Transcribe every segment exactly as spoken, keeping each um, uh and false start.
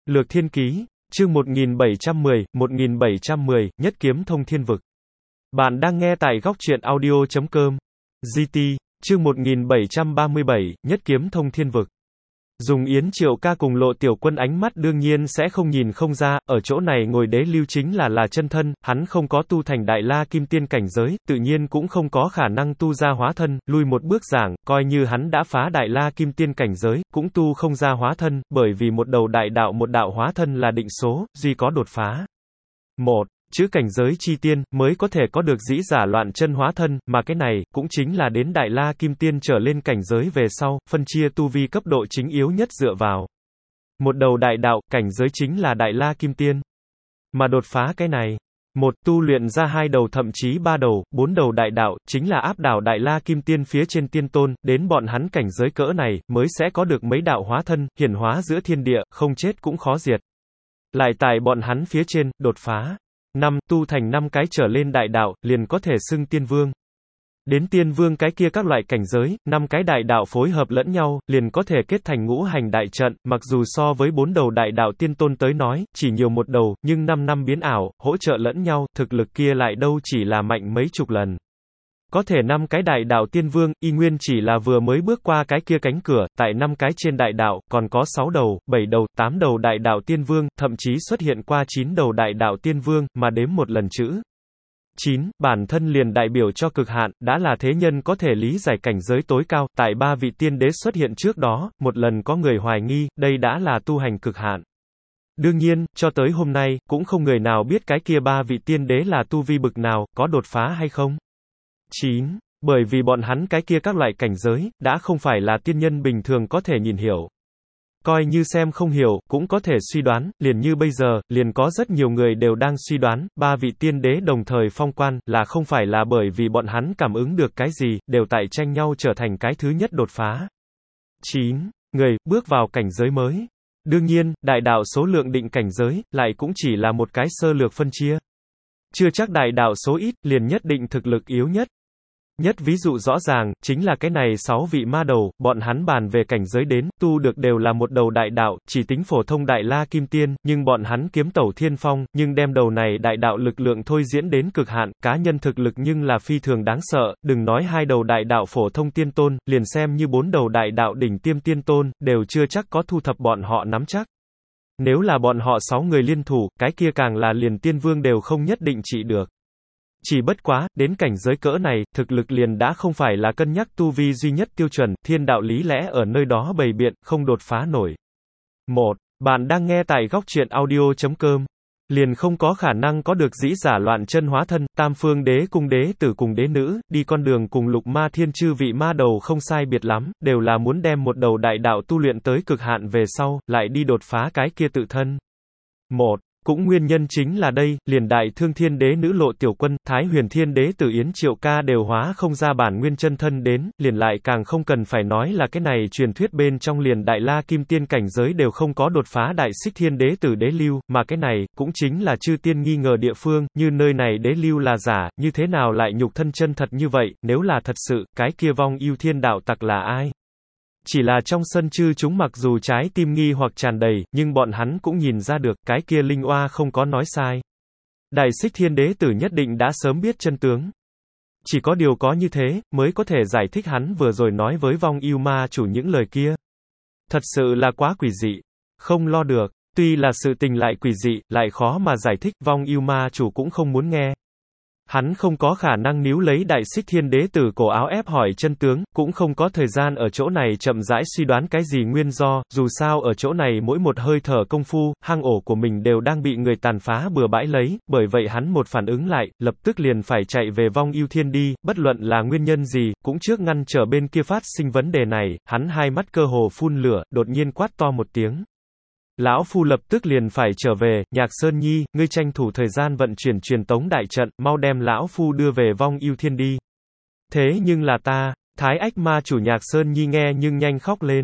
Lược Thiên Ký, chương một nghìn bảy trăm mười, một nghìn bảy trăm mười, Nhất Kiếm Thông Thiên Vực. Bạn đang nghe tại góc truyện audio chấm com. giê tê, chương một nghìn bảy trăm ba mươi bảy, Nhất Kiếm Thông Thiên Vực. Dùng Yến Triệu Ca cùng Lộ Tiểu Quân ánh mắt đương nhiên sẽ không nhìn không ra, ở chỗ này ngồi đế lưu chính là là chân thân, hắn không có tu thành Đại La Kim Tiên cảnh giới, tự nhiên cũng không có khả năng tu ra hóa thân, lui một bước giảng, coi như hắn đã phá Đại La Kim Tiên cảnh giới, cũng tu không ra hóa thân, bởi vì một đầu đại đạo một đạo hóa thân là định số, duy có đột phá. Một chữ cảnh giới chi tiên, mới có thể có được dĩ giả loạn chân hóa thân, mà cái này, cũng chính là đến Đại La Kim Tiên trở lên cảnh giới về sau, phân chia tu vi cấp độ chính yếu nhất dựa vào. Một đầu đại đạo, cảnh giới chính là Đại La Kim Tiên. Mà đột phá cái này, một tu luyện ra hai đầu thậm chí ba đầu, bốn đầu đại đạo, chính là áp đảo Đại La Kim Tiên phía trên tiên tôn, đến bọn hắn cảnh giới cỡ này, mới sẽ có được mấy đạo hóa thân, hiển hóa giữa thiên địa, không chết cũng khó diệt. Lại tại bọn hắn phía trên, đột phá. Năm, tu thành năm cái trở lên đại đạo, liền có thể xưng tiên vương. Đến tiên vương cái kia các loại cảnh giới, năm cái đại đạo phối hợp lẫn nhau, liền có thể kết thành ngũ hành đại trận, mặc dù so với bốn đầu đại đạo tiên tôn tới nói, chỉ nhiều một đầu, nhưng năm năm biến ảo, hỗ trợ lẫn nhau, thực lực kia lại đâu chỉ là mạnh mấy chục lần. Có thể năm cái đại đạo tiên vương, y nguyên chỉ là vừa mới bước qua cái kia cánh cửa, tại năm cái trên đại đạo, còn có sáu đầu, bảy đầu, tám đầu đại đạo tiên vương, thậm chí xuất hiện qua chín đầu đại đạo tiên vương, mà đếm một lần chữ chín, bản thân liền đại biểu cho cực hạn, đã là thế nhân có thể lý giải cảnh giới tối cao, tại ba vị tiên đế xuất hiện trước đó, một lần có người hoài nghi, đây đã là tu hành cực hạn. Đương nhiên, cho tới hôm nay, cũng không người nào biết cái kia ba vị tiên đế là tu vi bực nào, có đột phá hay không. chín. Bởi vì bọn hắn cái kia các loại cảnh giới, đã không phải là tiên nhân bình thường có thể nhìn hiểu. Coi như xem không hiểu, cũng có thể suy đoán, liền như bây giờ, liền có rất nhiều người đều đang suy đoán, ba vị tiên đế đồng thời phong quan, là không phải là bởi vì bọn hắn cảm ứng được cái gì, đều tại tranh nhau trở thành cái thứ nhất đột phá. chín. Người, bước vào cảnh giới mới. Đương nhiên, đại đạo số lượng định cảnh giới, lại cũng chỉ là một cái sơ lược phân chia. Chưa chắc đại đạo số ít, liền nhất định thực lực yếu nhất. Nhất ví dụ rõ ràng, chính là cái này sáu vị ma đầu, bọn hắn bàn về cảnh giới đến, tu được đều là một đầu đại đạo, chỉ tính phổ thông Đại La Kim Tiên, nhưng bọn hắn kiếm tẩu thiên phong, nhưng đem đầu này đại đạo lực lượng thôi diễn đến cực hạn, cá nhân thực lực nhưng là phi thường đáng sợ, đừng nói hai đầu đại đạo phổ thông tiên tôn, liền xem như bốn đầu đại đạo đỉnh tiêm tiên tôn, đều chưa chắc có thu thập bọn họ nắm chắc. Nếu là bọn họ sáu người liên thủ, cái kia càng là liền tiên vương đều không nhất định trị được. Chỉ bất quá, đến cảnh giới cỡ này, thực lực liền đã không phải là cân nhắc tu vi duy nhất tiêu chuẩn, thiên đạo lý lẽ ở nơi đó bày biện, không đột phá nổi. một. Bạn đang nghe tại góc truyện audio chấm com. Liền không có khả năng có được dĩ giả loạn chân hóa thân, tam phương đế cung đế tử cùng đế nữ, đi con đường cùng lục ma thiên chư vị ma đầu không sai biệt lắm, đều là muốn đem một đầu đại đạo tu luyện tới cực hạn về sau, lại đi đột phá cái kia tự thân. một. Cũng nguyên nhân chính là đây, liền đại thương thiên đế nữ Lộ Tiểu Quân, Thái Huyền thiên đế tử Yến Triệu Ca đều hóa không ra bản nguyên chân thân đến, liền lại càng không cần phải nói là cái này truyền thuyết bên trong liền Đại La Kim Tiên cảnh giới đều không có đột phá đại xích thiên đế tử đế lưu, mà cái này, cũng chính là chư tiên nghi ngờ địa phương, như nơi này đế lưu là giả, như thế nào lại nhục thân chân thật như vậy, nếu là thật sự, cái kia vong yêu thiên đạo tặc là ai? Chỉ là trong sân chư chúng mặc dù trái tim nghi hoặc tràn đầy, nhưng bọn hắn cũng nhìn ra được, cái kia linh oa không có nói sai. Đại xích thiên đế tử nhất định đã sớm biết chân tướng. Chỉ có điều có như thế, mới có thể giải thích hắn vừa rồi nói với vong yêu ma chủ những lời kia. Thật sự là quá quỷ dị. Không lo được, tuy là sự tình lại quỷ dị, lại khó mà giải thích, vong yêu ma chủ cũng không muốn nghe. Hắn không có khả năng níu lấy đại xích thiên đế tử cổ áo ép hỏi chân tướng, cũng không có thời gian ở chỗ này chậm rãi suy đoán cái gì nguyên do, dù sao ở chỗ này mỗi một hơi thở công phu, hang ổ của mình đều đang bị người tàn phá bừa bãi lấy, bởi vậy hắn một phản ứng lại, lập tức liền phải chạy về vong yêu thiên đi, bất luận là nguyên nhân gì, cũng trước ngăn trở bên kia phát sinh vấn đề này, hắn hai mắt cơ hồ phun lửa, đột nhiên quát to một tiếng. Lão Phu lập tức liền phải trở về, Nhạc Sơn Nhi, ngươi tranh thủ thời gian vận chuyển truyền tống đại trận, mau đem Lão Phu đưa về vong yêu thiên đi. Thế nhưng là ta, Thái Ách ma chủ Nhạc Sơn Nhi nghe nhưng nhanh khóc lên.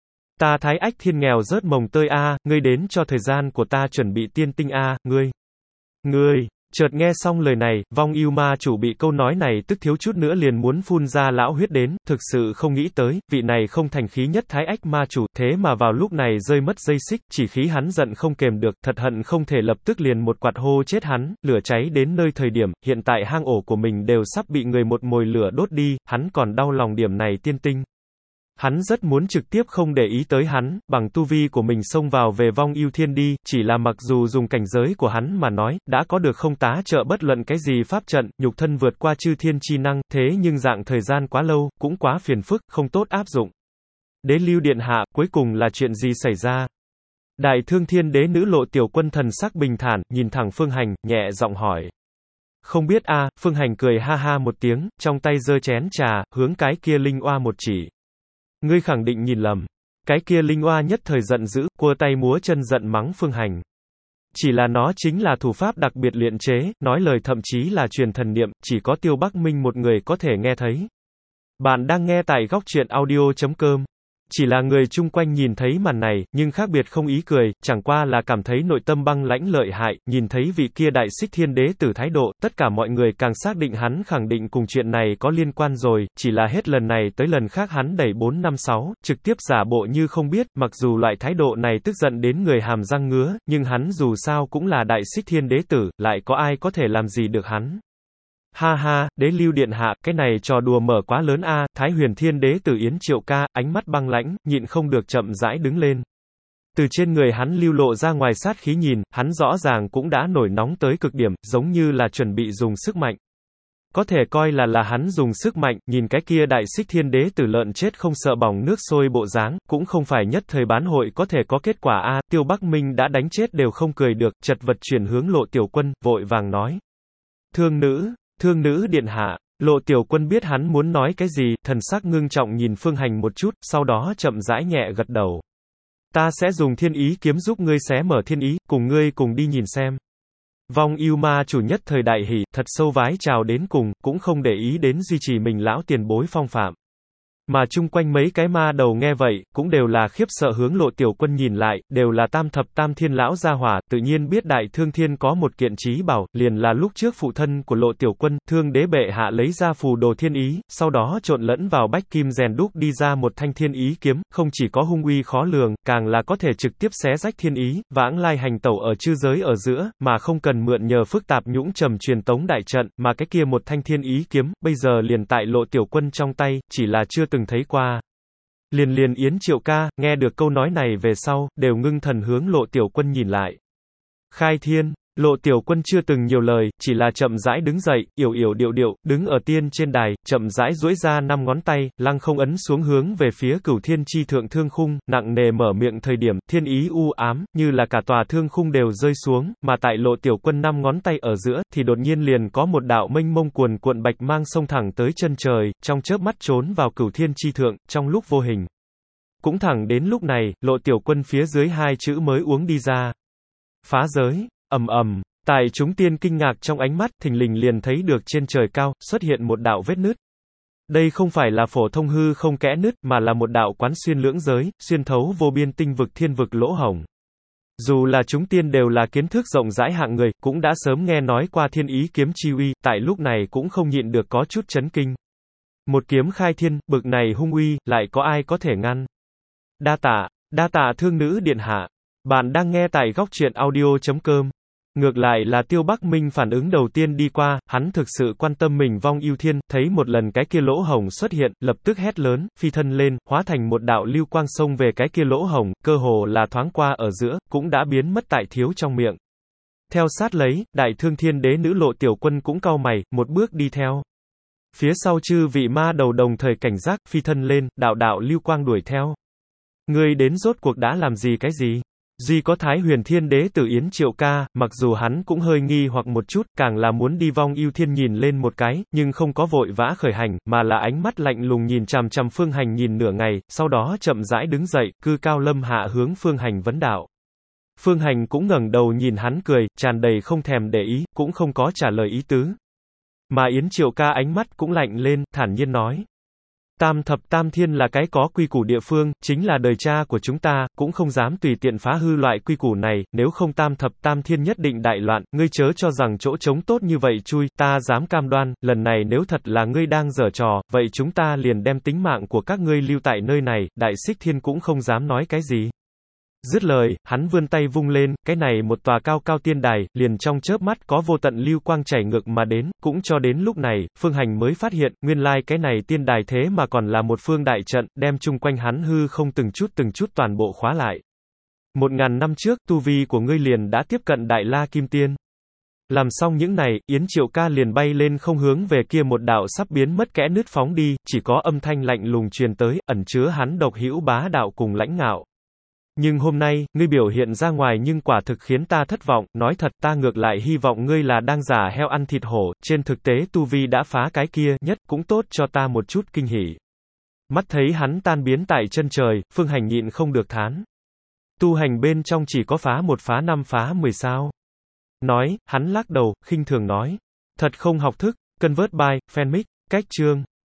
Ta Thái Ách thiên nghèo rớt mồng tơi a, ngươi đến cho thời gian của ta chuẩn bị tiên tinh a, ngươi. Ngươi, Chợt nghe xong lời này, Vong Ưu Ma chủ bị câu nói này tức thiếu chút nữa liền muốn phun ra lão huyết đến, thực sự không nghĩ tới, vị này không thành khí nhất Thái Ách Ma chủ, thế mà vào lúc này rơi mất dây xích, chỉ khí hắn giận không kềm được, thật hận không thể lập tức liền một quạt hô chết hắn, lửa cháy đến nơi thời điểm, hiện tại hang ổ của mình đều sắp bị người một mồi lửa đốt đi, hắn còn đau lòng điểm này tiên tinh. Hắn rất muốn trực tiếp không để ý tới hắn, bằng tu vi của mình xông vào về Vong Ưu Thiên đi, chỉ là mặc dù dùng cảnh giới của hắn mà nói, đã có được không tá trợ bất luận cái gì pháp trận, nhục thân vượt qua chư thiên chi năng, thế nhưng dạng thời gian quá lâu, cũng quá phiền phức, không tốt áp dụng. Đế Lưu điện hạ, cuối cùng là chuyện gì xảy ra? Đại Thương Thiên Đế nữ Lộ Tiểu Quân thần sắc bình thản, nhìn thẳng Phương Hành, nhẹ giọng hỏi. Không biết a, Phương Hành cười ha ha một tiếng, trong tay giơ chén trà, hướng cái kia linh oa một chỉ. Ngươi khẳng định nhìn lầm. Cái kia linh oa nhất thời giận dữ, cua tay múa chân giận mắng Phương Hành. Chỉ là nó chính là thủ pháp đặc biệt luyện chế, nói lời thậm chí là truyền thần niệm, chỉ có Tiêu Bắc Minh một người có thể nghe thấy. Bạn đang nghe tại góc truyện audio chấm com. Chỉ là người chung quanh nhìn thấy màn này, nhưng khác biệt không ý cười, chẳng qua là cảm thấy nội tâm băng lãnh lợi hại, nhìn thấy vị kia đại xích thiên đế tử thái độ, tất cả mọi người càng xác định hắn khẳng định cùng chuyện này có liên quan rồi, chỉ là hết lần này tới lần khác hắn đẩy bốn năm sáu, trực tiếp giả bộ như không biết, mặc dù loại thái độ này tức giận đến người hàm răng ngứa, nhưng hắn dù sao cũng là đại xích thiên đế tử, lại có ai có thể làm gì được hắn. Ha ha, Đế Lưu điện hạ, cái này trò đùa mở quá lớn a, Thái Huyền Thiên Đế tử Yến Triệu Ca, ánh mắt băng lãnh, nhịn không được chậm rãi đứng lên. Từ trên người hắn lưu lộ ra ngoài sát khí nhìn, hắn rõ ràng cũng đã nổi nóng tới cực điểm, giống như là chuẩn bị dùng sức mạnh. Có thể coi là là hắn dùng sức mạnh, nhìn cái kia đại xích thiên đế tử lợn chết không sợ bỏng nước sôi bộ dáng, cũng không phải nhất thời bán hội có thể có kết quả a. Tiêu Bắc Minh đã đánh chết đều không cười được, chật vật chuyển hướng Lộ Tiểu Quân, vội vàng nói. Thương nữ. Thương nữ điện hạ, Lộ Tiểu Quân biết hắn muốn nói cái gì, thần sắc ngưng trọng nhìn Phương Hành một chút, sau đó chậm rãi nhẹ gật đầu. Ta sẽ dùng thiên ý kiếm giúp ngươi xé mở thiên ý, cùng ngươi cùng đi nhìn xem. Vong Ưu Ma chủ nhất thời đại hỉ, thật sâu vái chào đến cùng, cũng không để ý đến duy trì mình lão tiền bối phong phạm. Mà chung quanh mấy cái ma đầu nghe vậy, cũng đều là khiếp sợ hướng Lộ Tiểu Quân nhìn lại, đều là tam thập tam thiên lão gia hỏa, tự nhiên biết Đại Thương Thiên có một kiện trí bảo, liền là lúc trước phụ thân của Lộ Tiểu Quân, Thương Đế bệ hạ lấy ra phù đồ thiên ý, sau đó trộn lẫn vào bách kim rèn đúc đi ra một thanh thiên ý kiếm, không chỉ có hung uy khó lường, càng là có thể trực tiếp xé rách thiên ý, vãng lai hành tẩu ở chư giới ở giữa, mà không cần mượn nhờ phức tạp nhũng trầm truyền tống đại trận, mà cái kia một thanh thiên ý kiếm, bây giờ liền tại Lộ Tiểu Quân trong tay, chỉ là chưa từng thấy qua. Liền liền Yến Triệu Ca, nghe được câu nói này về sau, đều ngưng thần hướng Lộ Tiểu Quân nhìn lại. Khai thiên, Lộ Tiểu Quân chưa từng nhiều lời, chỉ là chậm rãi đứng dậy, yểu yểu điệu điệu, đứng ở tiên trên đài, chậm rãi duỗi ra năm ngón tay, lăng không ấn xuống hướng về phía Cửu Thiên chi thượng thương khung, nặng nề mở miệng thời điểm, thiên ý u ám, như là cả tòa thương khung đều rơi xuống, mà tại Lộ Tiểu Quân năm ngón tay ở giữa, thì đột nhiên liền có một đạo mênh mông cuồn cuộn bạch mang xông thẳng tới chân trời, trong chớp mắt trốn vào Cửu Thiên chi thượng, trong lúc vô hình. Cũng thẳng đến lúc này, Lộ Tiểu Quân phía dưới hai chữ mới uống đi ra. Phá giới. Ầm ầm, tại chúng tiên kinh ngạc trong ánh mắt, thình lình liền thấy được trên trời cao, xuất hiện một đạo vết nứt. Đây không phải là phổ thông hư không kẽ nứt, mà là một đạo quán xuyên lưỡng giới, xuyên thấu vô biên tinh vực thiên vực lỗ hổng. Dù là chúng tiên đều là kiến thức rộng rãi hạng người, cũng đã sớm nghe nói qua thiên ý kiếm chi uy, tại lúc này cũng không nhịn được có chút chấn kinh. Một kiếm khai thiên, bực này hung uy, lại có ai có thể ngăn? Đa tạ, đa tạ thương nữ điện hạ. Bạn đang nghe tại góc truyện audio chấm com. Ngược lại là Tiêu Bắc Minh phản ứng đầu tiên đi qua, hắn thực sự quan tâm mình Vong Ưu Thiên, thấy một lần cái kia lỗ hổng xuất hiện, lập tức hét lớn, phi thân lên, hóa thành một đạo lưu quang xông về cái kia lỗ hổng, cơ hồ là thoáng qua ở giữa, cũng đã biến mất tại thiếu trong miệng. Theo sát lấy, Đại Thương Thiên Đế nữ Lộ Tiểu Quân cũng cau mày, một bước đi theo. Phía sau chư vị ma đầu đồng thời cảnh giác, phi thân lên, đạo đạo lưu quang đuổi theo. Ngươi đến rốt cuộc đã làm gì cái gì? Duy có Thái Huyền Thiên Đế tử Yến Triệu Ca, mặc dù hắn cũng hơi nghi hoặc một chút, càng là muốn đi Vong Ưu Thiên nhìn lên một cái, nhưng không có vội vã khởi hành, mà là ánh mắt lạnh lùng nhìn chằm chằm Phương Hành nhìn nửa ngày, sau đó chậm rãi đứng dậy, cư cao lâm hạ hướng Phương Hành vấn đạo. Phương Hành cũng ngẩng đầu nhìn hắn cười, tràn đầy không thèm để ý, cũng không có trả lời ý tứ. Mà Yến Triệu Ca ánh mắt cũng lạnh lên, thản nhiên nói. Tam thập tam thiên là cái có quy củ địa phương, chính là đời cha của chúng ta, cũng không dám tùy tiện phá hư loại quy củ này, nếu không tam thập tam thiên nhất định đại loạn, ngươi chớ cho rằng chỗ trống tốt như vậy chui, ta dám cam đoan, lần này nếu thật là ngươi đang giở trò, vậy chúng ta liền đem tính mạng của các ngươi lưu tại nơi này, Đại Xích Thiên cũng không dám nói cái gì. Dứt lời, hắn vươn tay vung lên, cái này một tòa cao cao tiên đài, liền trong chớp mắt có vô tận lưu quang chảy ngược mà đến, cũng cho đến lúc này, Phương Hành mới phát hiện, nguyên lai cái này tiên đài thế mà còn là một phương đại trận, đem chung quanh hắn hư không từng chút từng chút toàn bộ khóa lại. Một ngàn năm trước, tu vi của ngươi liền đã tiếp cận Đại La Kim Tiên. Làm xong những này, Yến Triệu Ca liền bay lên không hướng về kia một đạo sắp biến mất kẽ nứt phóng đi, chỉ có âm thanh lạnh lùng truyền tới, ẩn chứa hắn độc hữu bá đạo cùng lãnh ngạo. Nhưng hôm nay, ngươi biểu hiện ra ngoài nhưng quả thực khiến ta thất vọng, nói thật ta ngược lại hy vọng ngươi là đang giả heo ăn thịt hổ, trên thực tế tu vi đã phá cái kia, nhất cũng tốt cho ta một chút kinh hỉ. Mắt thấy hắn tan biến tại chân trời, Phương Hành nhịn không được thán. Tu hành bên trong chỉ có phá một phá năm phá mười sao. Nói, hắn lắc đầu, khinh thường nói. Thật không học thức, Convert by, Fanmic, cách chương.